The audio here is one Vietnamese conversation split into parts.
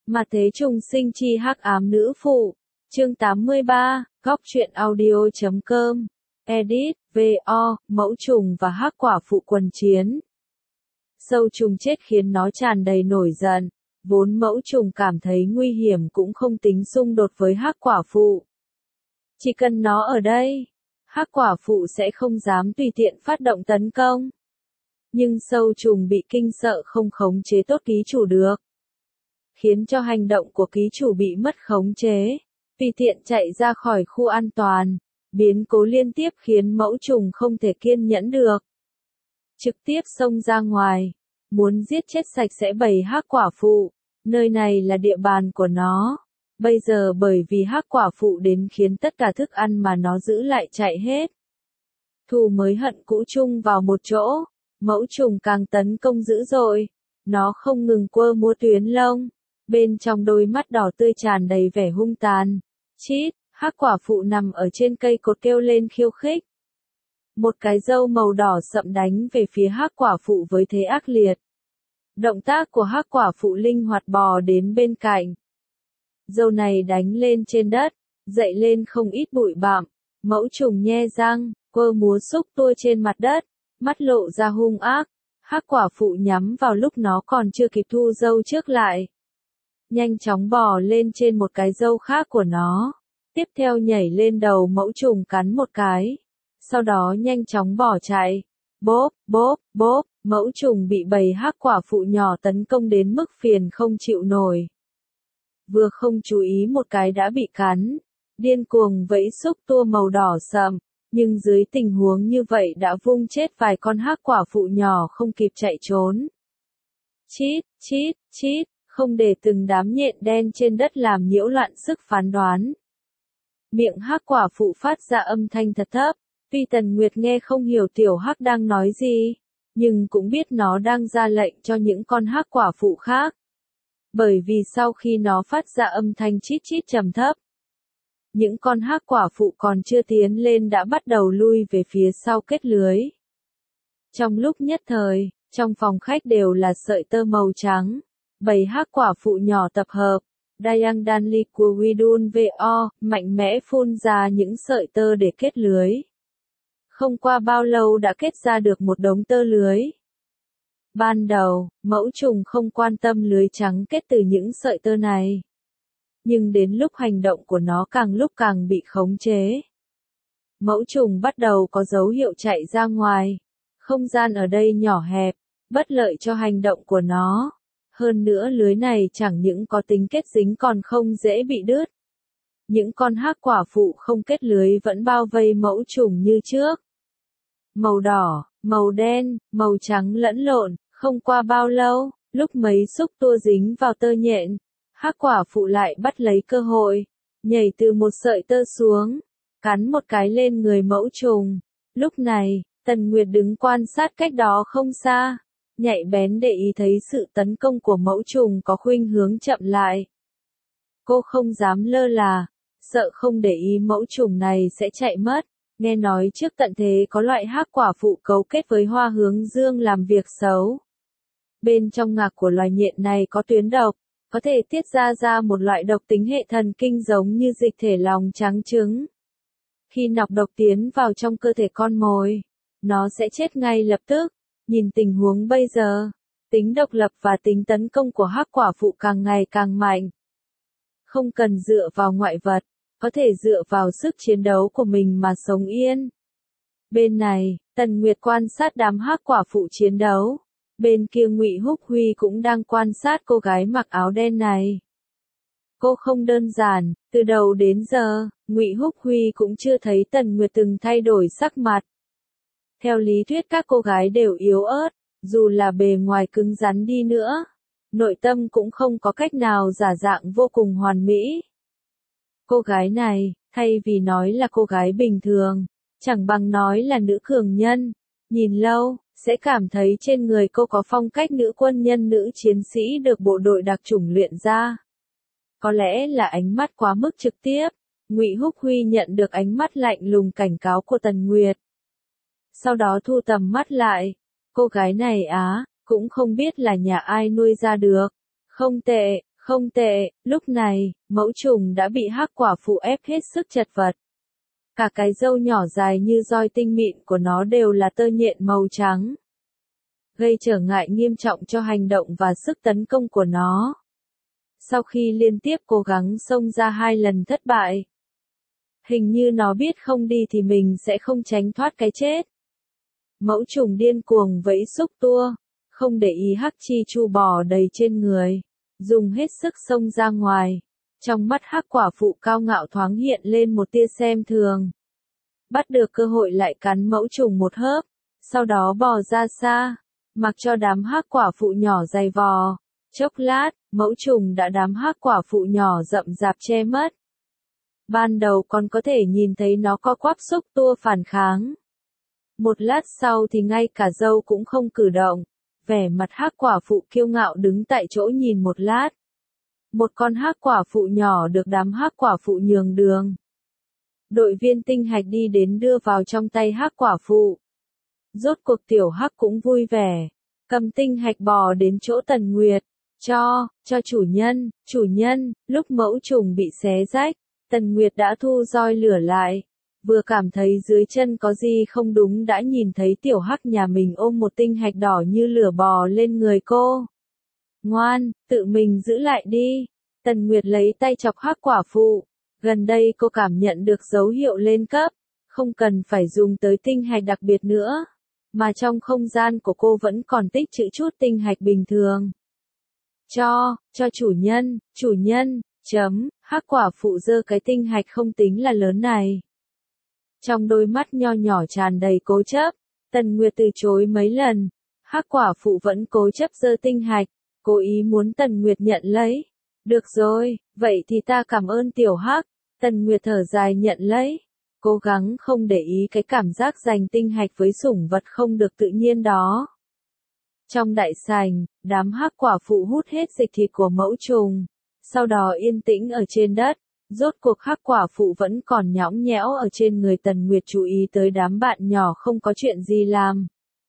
Mà thế trùng sinh chi hắc ám nữ phụ. Chương 83, Góc truyện audio.com. Edit, VO, mẫu trùng và hắc quả phụ quần chiến. Sâu trùng chết khiến nó tràn đầy nổi giận. Vốn mẫu trùng cảm thấy nguy hiểm cũng không tính xung đột với hắc quả phụ. Chỉ cần nó ở đây, hắc quả phụ sẽ không dám tùy tiện phát động tấn công. Nhưng sâu trùng bị kinh sợ không khống chế tốt ký chủ được, khiến cho hành động của ký chủ bị mất khống chế, tùy tiện chạy ra khỏi khu an toàn. Biến cố liên tiếp khiến mẫu trùng không thể kiên nhẫn được, trực tiếp xông ra ngoài, muốn giết chết sạch sẽ bầy hắc quả phụ. Nơi này là địa bàn của nó. Bây giờ bởi vì hắc quả phụ đến khiến tất cả thức ăn mà nó giữ lại chạy hết. Thù mới hận cũ chung vào một chỗ, mẫu trùng càng tấn công dữ dội. Nó không ngừng quơ múa tuyến lông, bên trong đôi mắt đỏ tươi tràn đầy vẻ hung tàn. Chít, hắc quả phụ nằm ở trên cây cột kêu lên khiêu khích. Một cái râu màu đỏ sậm đánh về phía hắc quả phụ với thế ác liệt. Động tác của hắc quả phụ linh hoạt bò đến bên cạnh. Râu này đánh lên trên đất, dậy lên không ít bụi bặm. Mẫu trùng nhe răng, quơ múa xúc tua trên mặt đất, mắt lộ ra hung ác. Hắc quả phụ nhắm vào lúc nó còn chưa kịp thu râu trước lại. Nhanh chóng bò lên trên một cái râu khác của nó. Tiếp theo nhảy lên đầu mẫu trùng cắn một cái. Sau đó nhanh chóng bỏ chạy. Bốp, bốp, bốp, mẫu trùng bị bầy hắc quả phụ nhỏ tấn công đến mức phiền không chịu nổi. Vừa không chú ý một cái đã bị cắn. Điên cuồng vẫy xúc tua màu đỏ sậm. Nhưng dưới tình huống như vậy đã vung chết vài con hắc quả phụ nhỏ không kịp chạy trốn. Chít, chít, chít, không để từng đám nhện đen trên đất làm nhiễu loạn sức phán đoán. Miệng hắc quả phụ phát ra âm thanh thật thấp. Tuy Tần Nguyệt nghe không hiểu tiểu hắc đang nói gì, nhưng cũng biết nó đang ra lệnh cho những con hắc quả phụ khác. Bởi vì sau khi nó phát ra âm thanh chít chít trầm thấp, những con hắc quả phụ còn chưa tiến lên đã bắt đầu lui về phía sau kết lưới. Trong lúc nhất thời, trong phòng khách đều là sợi tơ màu trắng, bầy hắc quả phụ nhỏ tập hợp. Dayang Danli của Widun VO, mạnh mẽ phun ra những sợi tơ để kết lưới. Không qua bao lâu đã kết ra được một đống tơ lưới. Ban đầu, mẫu trùng không quan tâm lưới trắng kết từ những sợi tơ này. Nhưng đến lúc hành động của nó càng lúc càng bị khống chế. Mẫu trùng bắt đầu có dấu hiệu chạy ra ngoài. Không gian ở đây nhỏ hẹp, bất lợi cho hành động của nó. Hơn nữa lưới này chẳng những có tính kết dính còn không dễ bị đứt. Những con hắc quả phụ không kết lưới vẫn bao vây mẫu trùng như trước. Màu đỏ, màu đen, màu trắng lẫn lộn, không qua bao lâu, lúc mấy xúc tua dính vào tơ nhện, hắc quả phụ lại bắt lấy cơ hội, nhảy từ một sợi tơ xuống, cắn một cái lên người mẫu trùng. Lúc này, Tần Nguyệt đứng quan sát cách đó không xa, nhạy bén để ý thấy sự tấn công của mẫu trùng có khuynh hướng chậm lại. Cô không dám lơ là, sợ không để ý mẫu trùng này sẽ chạy mất. Nghe nói trước tận thế có loại hắc quả phụ cấu kết với hoa hướng dương làm việc xấu. Bên trong ngạc của loài nhện này có tuyến độc, có thể tiết ra một loại độc tính hệ thần kinh giống như dịch thể lòng trắng trứng. Khi nọc độc tiến vào trong cơ thể con mồi, nó sẽ chết ngay lập tức. Nhìn tình huống bây giờ, tính độc lập và tính tấn công của hắc quả phụ càng ngày càng mạnh. Không cần dựa vào ngoại vật, có thể dựa vào sức chiến đấu của mình mà sống yên. Bên này, Tần Nguyệt quan sát đám hắc quả phụ chiến đấu. Bên kia Ngụy Húc Huy cũng đang quan sát cô gái mặc áo đen này. Cô không đơn giản, từ đầu đến giờ, Ngụy Húc Huy cũng chưa thấy Tần Nguyệt từng thay đổi sắc mặt. Theo lý thuyết các cô gái đều yếu ớt, dù là bề ngoài cứng rắn đi nữa, nội tâm cũng không có cách nào giả dạng vô cùng hoàn mỹ. Cô gái này, thay vì nói là cô gái bình thường, chẳng bằng nói là nữ cường nhân. Nhìn lâu, sẽ cảm thấy trên người cô có phong cách nữ quân nhân nữ chiến sĩ được bộ đội đặc chủng luyện ra. Có lẽ là ánh mắt quá mức trực tiếp, Ngụy Húc Huy nhận được ánh mắt lạnh lùng cảnh cáo của Tần Nguyệt. Sau đó thu tầm mắt lại, cô gái này cũng không biết là nhà ai nuôi ra được. Không tệ, Không tệ, lúc này, mẫu trùng đã bị hắc quả phụ ép hết sức chật vật. Cả cái râu nhỏ dài như roi tinh mịn của nó đều là tơ nhện màu trắng, gây trở ngại nghiêm trọng cho hành động và sức tấn công của nó. Sau khi liên tiếp cố gắng xông ra 2 lần thất bại, hình như nó biết không đi thì mình sẽ không tránh thoát cái chết. Mẫu trùng điên cuồng vẫy xúc tua, không để ý hắc chi chu bò đầy trên người, dùng hết sức xông ra ngoài. Trong mắt hắc quả phụ cao ngạo thoáng hiện lên một tia xem thường. Bắt được cơ hội lại cắn mẫu trùng một hớp, sau đó bò ra xa, mặc cho đám hắc quả phụ nhỏ giày vò. Chốc lát, mẫu trùng đã đám hắc quả phụ nhỏ rậm rạp che mất. Ban đầu còn có thể nhìn thấy nó co quắp xúc tua phản kháng. Một lát sau thì ngay cả râu cũng không cử động, vẻ mặt hắc quả phụ kiêu ngạo đứng tại chỗ nhìn một lát. Một con hắc quả phụ nhỏ được đám hắc quả phụ nhường đường. Đội viên tinh hạch đi đến đưa vào trong tay hắc quả phụ. Rốt cuộc tiểu hắc cũng vui vẻ, cầm tinh hạch bò đến chỗ Tần Nguyệt. Cho chủ nhân, lúc mẫu trùng bị xé rách, Tần Nguyệt đã thu roi lửa lại. Vừa cảm thấy dưới chân có gì không đúng đã nhìn thấy tiểu hắc nhà mình ôm một tinh hạch đỏ như lửa bò lên người cô. Ngoan, tự mình giữ lại đi. Tần Nguyệt lấy tay chọc hắc quả phụ. Gần đây cô cảm nhận được dấu hiệu lên cấp, không cần phải dùng tới tinh hạch đặc biệt nữa, mà trong không gian của cô vẫn còn tích trữ chút tinh hạch bình thường. Cho chủ nhân, hắc quả phụ giơ cái tinh hạch không tính là lớn này. Trong đôi mắt nho nhỏ tràn đầy cố chấp, Tần Nguyệt từ chối mấy lần, hắc quả phụ vẫn cố chấp giơ tinh hạch, cố ý muốn Tần Nguyệt nhận lấy. Được rồi, vậy thì ta cảm ơn tiểu hắc. Tần Nguyệt thở dài nhận lấy, cố gắng không để ý cái cảm giác giành tinh hạch với sủng vật không được tự nhiên đó. Trong đại sảnh, đám hắc quả phụ hút hết dịch thịt của mẫu trùng, sau đó yên tĩnh ở trên đất. Rốt cuộc hắc quả phụ vẫn còn nhõng nhẽo ở trên người. Tần Nguyệt chú ý tới đám bạn nhỏ không có chuyện gì làm.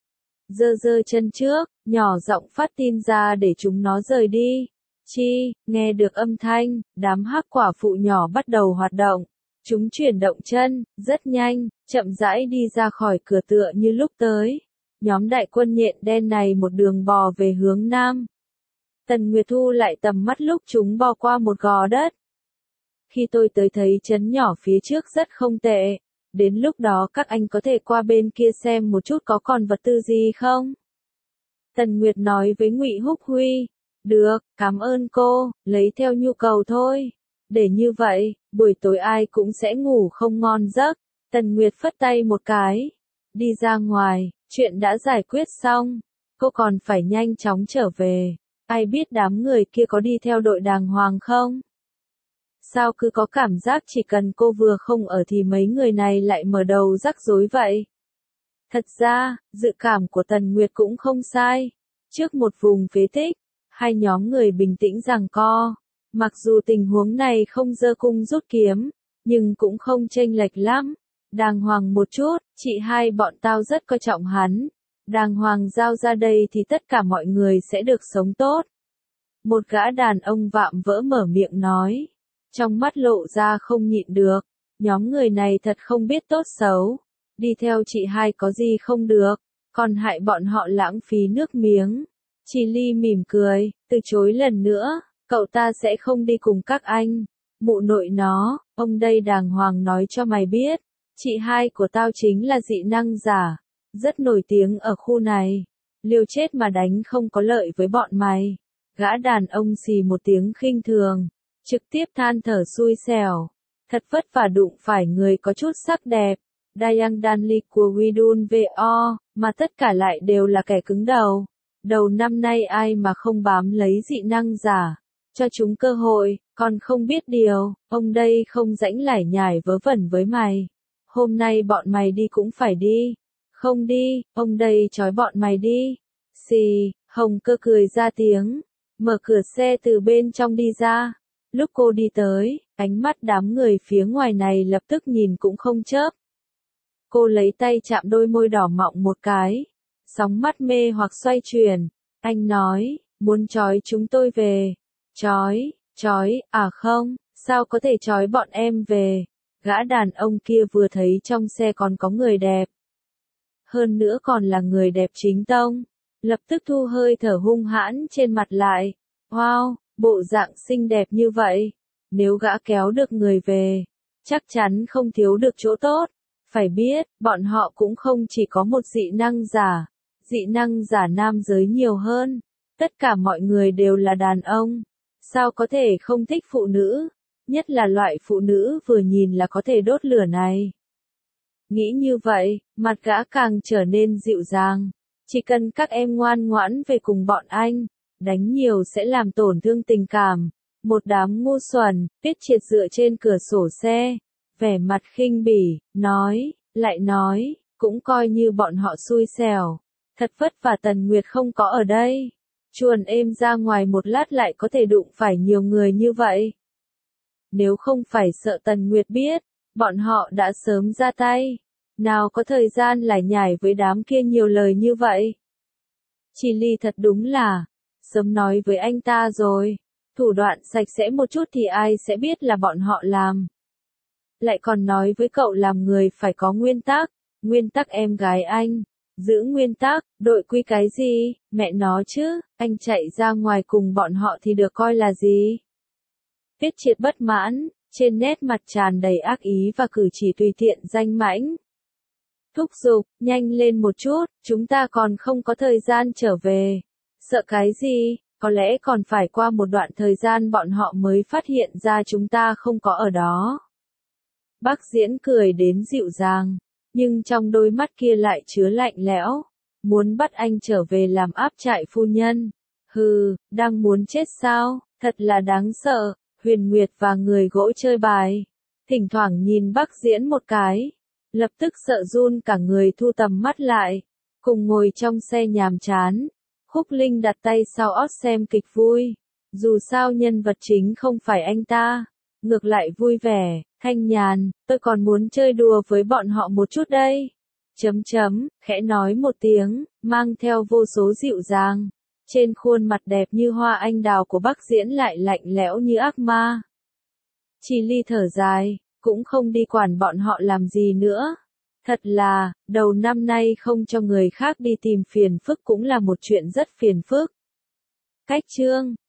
Giơ chân trước, nhỏ giọng phát tin ra để chúng nó rời đi. Nghe được âm thanh, đám hắc quả phụ nhỏ bắt đầu hoạt động. Chúng chuyển động chân, rất nhanh, chậm rãi đi ra khỏi cửa tựa như lúc tới. Nhóm đại quân nhện đen này một đường bò về hướng nam. Tần Nguyệt thu lại tầm mắt lúc chúng bò qua một gò đất. Khi tôi tới thấy trấn nhỏ phía trước rất không tệ. Đến lúc đó các anh có thể qua bên kia xem một chút có còn vật tư gì không? Tần Nguyệt nói với Ngụy Húc Huy. Được, cảm ơn cô, lấy theo nhu cầu thôi. Để như vậy, buổi tối ai cũng sẽ ngủ không ngon giấc. Tần Nguyệt phất tay một cái. Đi ra ngoài, chuyện đã giải quyết xong. Cô còn phải nhanh chóng trở về. Ai biết đám người kia có đi theo đội đàng hoàng không? Sao cứ có cảm giác chỉ cần cô vừa không ở thì mấy người này lại mở đầu rắc rối vậy? Thật ra, dự cảm của Tần Nguyệt cũng không sai. Trước một vùng phế tích, hai nhóm người bình tĩnh giằng co. Mặc dù tình huống này không giơ cung rút kiếm, nhưng cũng không chênh lệch lắm. Đàng hoàng một chút, chị hai bọn tao rất coi trọng hắn. Đàng hoàng giao ra đây thì tất cả mọi người sẽ được sống tốt. Một gã đàn ông vạm vỡ mở miệng nói. Trong mắt lộ ra không nhịn được. Nhóm người này thật không biết tốt xấu. Đi theo chị hai có gì không được, còn hại bọn họ lãng phí nước miếng. Chị Ly mỉm cười, từ chối lần nữa, cậu ta sẽ không đi cùng các anh. Mụ nội nó, ông đây đàng hoàng nói cho mày biết. Chị hai của tao chính là dị năng giả, rất nổi tiếng ở khu này. Liều chết mà đánh không có lợi với bọn mày. Gã đàn ông xì một tiếng khinh thường, trực tiếp than thở xui xẻo. Thật vất vả đụng phải người có chút sắc đẹp. Dayang Danli của Widun VO, mà tất cả lại đều là kẻ cứng đầu. Đầu năm nay ai mà không bám lấy dị năng giả, cho chúng cơ hội, còn không biết điều, ông đây không rãnh lải nhải vớ vẩn với mày. Hôm nay bọn mày đi cũng phải đi. Không đi, ông đây trói bọn mày đi. Xì, Hồng Cơ cười ra tiếng, mở cửa xe từ bên trong đi ra. Lúc cô đi tới, ánh mắt đám người phía ngoài này lập tức nhìn cũng không chớp. Cô lấy tay chạm đôi môi đỏ mọng một cái. Sóng mắt mê hoặc xoay chuyển. Anh nói, muốn trói chúng tôi về. Chói, à không, sao có thể chói bọn em về? Gã đàn ông kia vừa thấy trong xe còn có người đẹp. Hơn nữa còn là người đẹp chính tông. Lập tức thu hơi thở hung hãn trên mặt lại. Wow, bộ dạng xinh đẹp như vậy. Nếu gã kéo được người về, chắc chắn không thiếu được chỗ tốt. Phải biết, bọn họ cũng không chỉ có một dị năng giả nam giới nhiều hơn. Tất cả mọi người đều là đàn ông. Sao có thể không thích phụ nữ? Nhất là loại phụ nữ vừa nhìn là có thể đốt lửa này. Nghĩ như vậy, mặt gã càng trở nên dịu dàng. Chỉ cần các em ngoan ngoãn về cùng bọn anh, đánh nhiều sẽ làm tổn thương tình cảm. Một đám ngu xuẩn, Tiết Triệt dựa trên cửa sổ xe, vẻ mặt khinh bỉ, lại nói, cũng coi như bọn họ xui xẻo. Thật vất vả Tần Nguyệt không có ở đây. Chuồn êm ra ngoài một lát lại có thể đụng phải nhiều người như vậy. Nếu không phải sợ Tần Nguyệt biết, bọn họ đã sớm ra tay. Nào có thời gian lải nhải với đám kia nhiều lời như vậy. Chi Ly thật đúng là, sớm nói với anh ta rồi, thủ đoạn sạch sẽ một chút thì ai sẽ biết là bọn họ làm. Lại còn nói với cậu làm người phải có nguyên tắc em gái anh. Giữ nguyên tắc, đội quy cái gì, mẹ nó chứ, anh chạy ra ngoài cùng bọn họ thì được coi là gì? Tiết Triệt bất mãn, trên nét mặt tràn đầy ác ý và cử chỉ tùy tiện danh mãnh. Thúc giục, nhanh lên một chút, chúng ta còn không có thời gian trở về. Sợ cái gì, có lẽ còn phải qua một đoạn thời gian bọn họ mới phát hiện ra chúng ta không có ở đó. Bác Diễn cười đến dịu dàng, nhưng trong đôi mắt kia lại chứa lạnh lẽo. Muốn bắt anh trở về làm áp trại phu nhân. Hừ, đang muốn chết sao, thật là đáng sợ. Huyền Nguyệt và người gỗ chơi bài. Thỉnh thoảng nhìn Bác Diễn một cái. Lập tức sợ run cả người thu tầm mắt lại. Cùng ngồi trong xe nhàm chán. Khúc Linh đặt tay sau ót xem kịch vui. Dù sao nhân vật chính không phải anh ta. Ngược lại vui vẻ, thanh nhàn, tôi còn muốn chơi đùa với bọn họ một chút đây. Khẽ nói một tiếng, mang theo vô số dịu dàng. Trên khuôn mặt đẹp như hoa anh đào của Bác Diễn lại lạnh lẽo như ác ma. Chi Ly thở dài, cũng không đi quản bọn họ làm gì nữa. Thật là, đầu năm nay không cho người khác đi tìm phiền phức cũng là một chuyện rất phiền phức. Cách chương